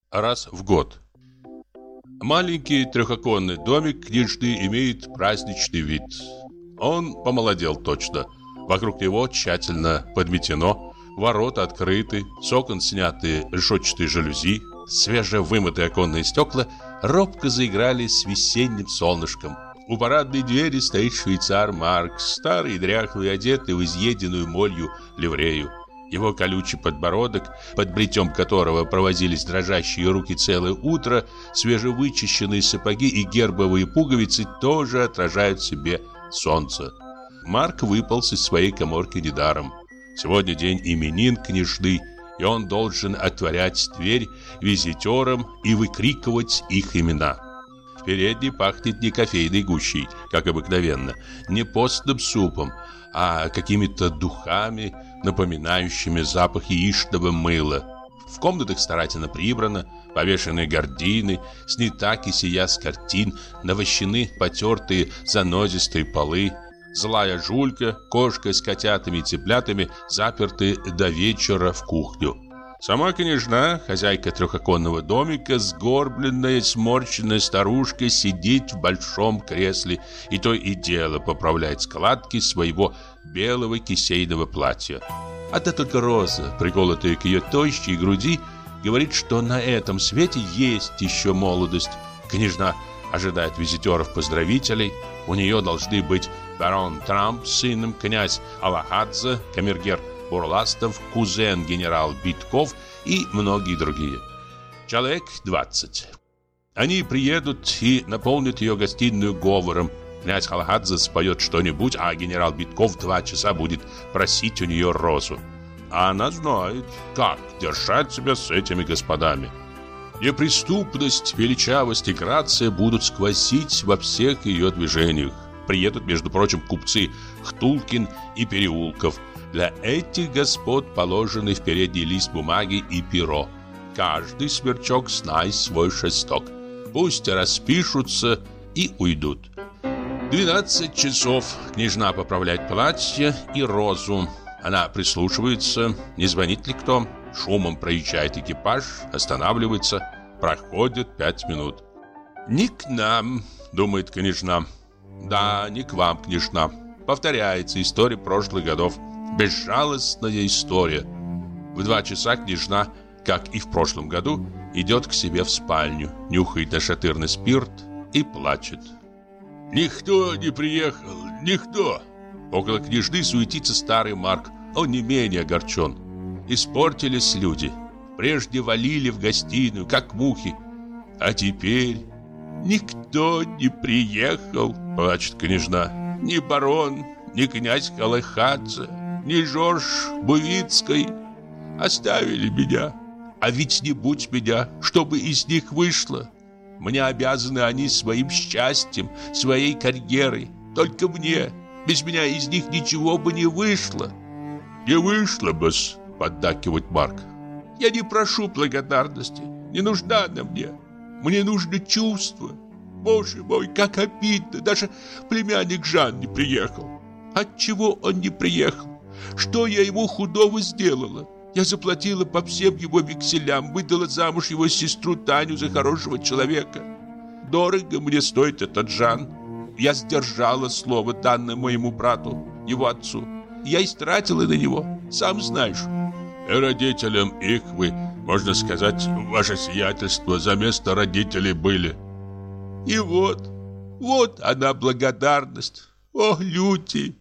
раз в год. Маленький трехоконный домик княжны имеет праздничный вид. Он помолодел точно. Вокруг него тщательно подметено, ворота открыты, с окон сняты решетчатые жалюзи, свежевымытые оконные стекла робко заиграли с весенним солнышком. У парадной двери стоит швейцар Марк, старый и дряхлый, одетый в изъеденную молью ливрею. Его колючий подбородок, под бритьем которого провозились дрожащие руки целое утро, свежевычищенные сапоги и гербовые пуговицы тоже отражают в себе солнце. Марк выполз из своей каморки недаром. Сегодня день именин княжны, и он должен отворять дверь визитерам и выкрикивать их имена. В передней пахнет не кофейной гущей, как обыкновенно, не постным супом, а какими-то духами, напоминающими запах яичного мыла. В комнатах старательно прибрано, повешены гардины, снята кисея с картин, навощены потертые занозистые полы. Злая Жулька, кошка с котятами и цыплятами заперты до вечера в кухню. Сама княжна, хозяйка трехоконного домика, сгорбленная, сморщенная старушка, сидит в большом кресле и то и дело поправляет складки своего белого кисейного платья. Одна только роза, приколотая к ее тощей груди, говорит, что на этом свете есть еще молодость. Княжна ожидает визитеров-поздравителей. У нее должны быть барон Трамп с сыном, князь Алахадзе, камергер Бурластов, кузен генерал Битков и многие другие. Человек 20. Они приедут и наполнят ее гостиную говором. Князь Алахадзе споет что-нибудь, а генерал Битков 2 часа будет просить у нее розу. А она знает, как держать себя с этими господами. Неприступность, величавость и грация будут сквозить во всех ее движениях. Приедут, между прочим, купцы Хтулкин и Переулков. Для этих господ положены в передний лист бумаги и перо. Каждый сверчок знает свой шесток. Пусть распишутся и уйдут. 12 часов. Княжна поправляет платье и розу. Она прислушивается, не звонит ли кто. Шумом проезжает экипаж, останавливается. Проходит 5 минут. «Не к нам», — думает княжна. «Да, не к вам, княжна». Повторяется история прошлых годов. Безжалостная история. В 2 часа княжна, как и в прошлом году, идет к себе в спальню, нюхает нашатырный спирт и плачет. «Никто не приехал, никто!» Около княжны суетится старый Марк. Он не менее огорчен. Испортились люди. Прежде валили в гостиную, как мухи. А теперь никто не приехал, плачет княжна. Ни барон, ни князь Алахадзе, ни Жорж Бувицкий. Оставили меня. А ведь не будь меня, что бы из них вышло. Мне обязаны они своим счастьем, своей карьерой. Только мне. Без меня из них ничего бы не вышло. Не вышло бы-с, поддакивает Марк. Я не прошу благодарности. Не нужна она мне. Мне нужно чувство. Боже мой, как обидно. Даже племянник Жан не приехал. Отчего он не приехал? Что я ему худого сделала? Я заплатила по всем его векселям, выдала замуж его сестру Таню за хорошего человека. Дорого мне стоит этот Жан. Я сдержала слово, данное моему брату, его отцу. Я истратила на него, сам знаешь. И родителям их вы, можно сказать, ваше сиятельство, за место родителей были. И вот она благодарность. Ох, люди!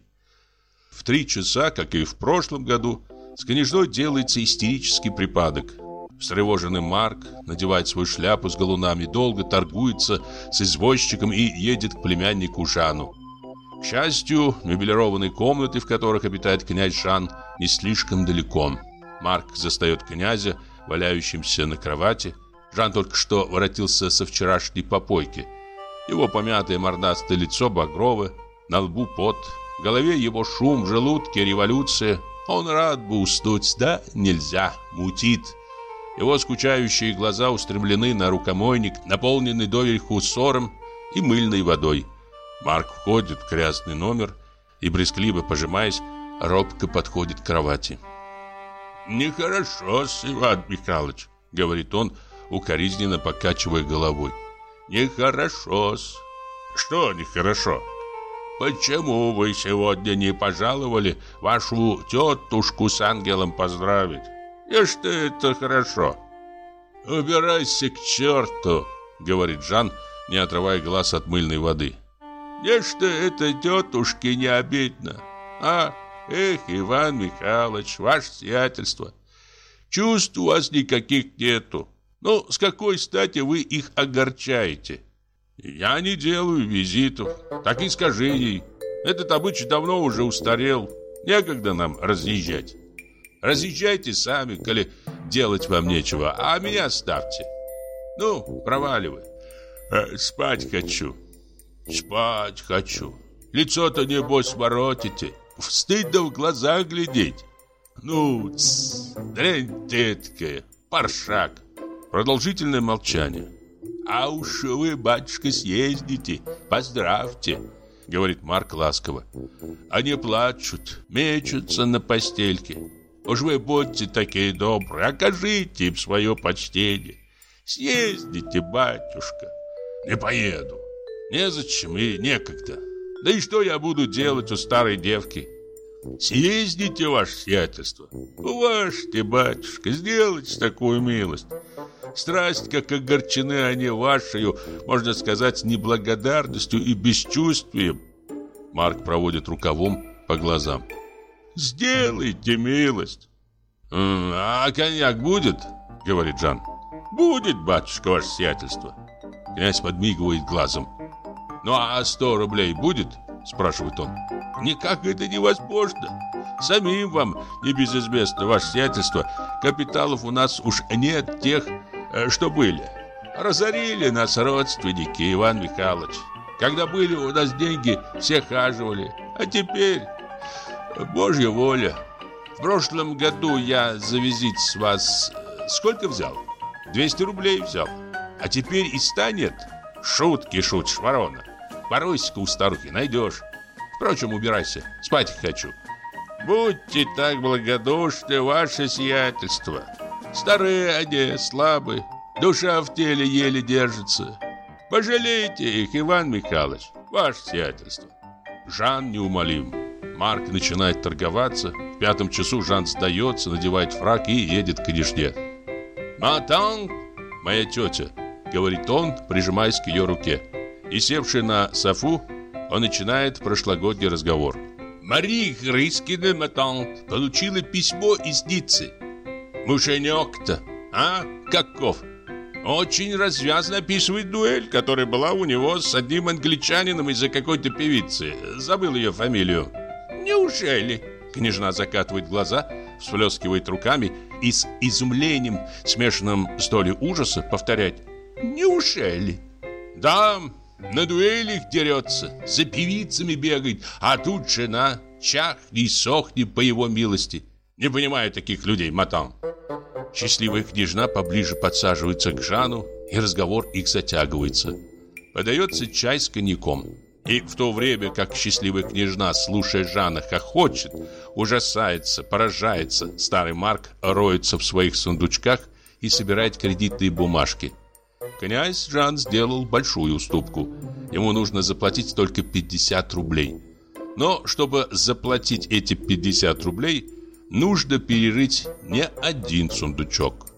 В 3 часа, как и в прошлом году, с княжной делается истерический припадок. Встревоженный Марк надевает свою шляпу с галунами, долго торгуется с извозчиком и едет к племяннику Жану. К счастью, меблированные комнаты, в которых обитает князь Жан, не слишком далеко. Марк застает князя, валяющимся на кровати. Жан только что воротился со вчерашней попойки. Его помятое мордастое лицо багровое, на лбу пот, в голове его шум, в желудке революция. Он рад бы уснуть, да нельзя, мутит. Его скучающие глаза устремлены на рукомойник, наполненный доверху ссором и мыльной водой. Марк входит в грязный номер и, брезгливо пожимаясь, робко подходит к кровати. «Нехорошо, Иван Михайлович», — говорит он, укоризненно покачивая головой. Нехорошо-с. Что нехорошо? Почему вы сегодня не пожаловали вашу тетушку с ангелом поздравить? И что это хорошо? Убирайся к черту, говорит Жан, не отрывая глаз от мыльной воды. Не что это тетушке не обидно. Эх, Иван Михайлович, ваше сиятельство, чувств у вас никаких нету. Ну, с какой стати вы их огорчаете? Я не делаю визитов, так и скажи ей. Этот обычай давно уже устарел, некогда нам разъезжать. Разъезжайте сами, коли делать вам нечего, а меня оставьте. Ну, проваливай. Спать хочу. Спать хочу. Лицо-то, небось, воротите. Стыдно в глаза глядеть. Ну, дрянь ты эткая, паршак. Продолжительное молчание. А уж вы, батюшка, съездите, поздравьте, говорит Марк ласково. Они плачут, мечутся на постельке. Уж вы будьте такие добрые, окажите им свое почтение. Съездите, батюшка. Не поеду. Незачем и некогда. Да и что я буду делать у старой девки? Съездите, ваше сиятельство. Уважьте, батюшка, сделайте такую милость. Страсть, как огорчены они вашей, можно сказать, неблагодарностью и бесчувствием. Марк проводит рукавом по глазам. Сделайте милость. А коньяк будет? Говорит Жан. Будет, батюшка, ваше сиятельство. Князь подмигивает глазом. Ну а 100 рублей будет? Спрашивает он. Никак это невозможно. Самим вам небезызвестно, ваше сиятельство, капиталов у нас уж нет тех, что были. Разорили нас родственники, Иван Михайлович. Когда были у нас деньги, все хаживали. А теперь Божья воля. В прошлом году я за визит с вас сколько взял? 200 рублей взял. А теперь и 100 нет. Шутки шутишь, ворона. Поройся-ка у старухи, найдешь. Впрочем, убирайся, спать хочу. Будьте так благодушны, ваше сиятельство. Старые они, слабые, душа в теле еле держится. Пожалейте их, Иван Михайлович, ваше сиятельство. Жан неумолим. Марк начинает торговаться. В 5 часу Жан сдается, надевает фрак и едет к княжне. «Матан, моя тетя», — говорит он, прижимаясь к ее руке. И, севший на софу, он начинает прошлогодний разговор. «Мария Грызкина, матан, получила письмо из Ниццы. Муженек-то, каков? Очень развязно описывает дуэль, которая была у него с одним англичанином из-за какой-то певицы. Забыл ее фамилию». «Неужели?» Княжна закатывает глаза, всплескивает руками и с изумлением, смешанным с долей ужаса, повторяет. «Неужели?» «Да, на дуэлях дерется, за певицами бегает, а тут жена чахни и сохни по его милости. Не понимаю таких людей, матан». Счастливая княжна поближе подсаживается к Жану, и разговор их затягивается. Подается чай с коньяком. И в то время, как счастливая княжна, слушая Жана, хохочет, ужасается, поражается, старый Марк роется в своих сундучках и собирает кредитные бумажки. Князь Жан сделал большую уступку. Ему нужно заплатить только 50 рублей. Но чтобы заплатить эти 50 рублей, нужно перерыть не один сундучок.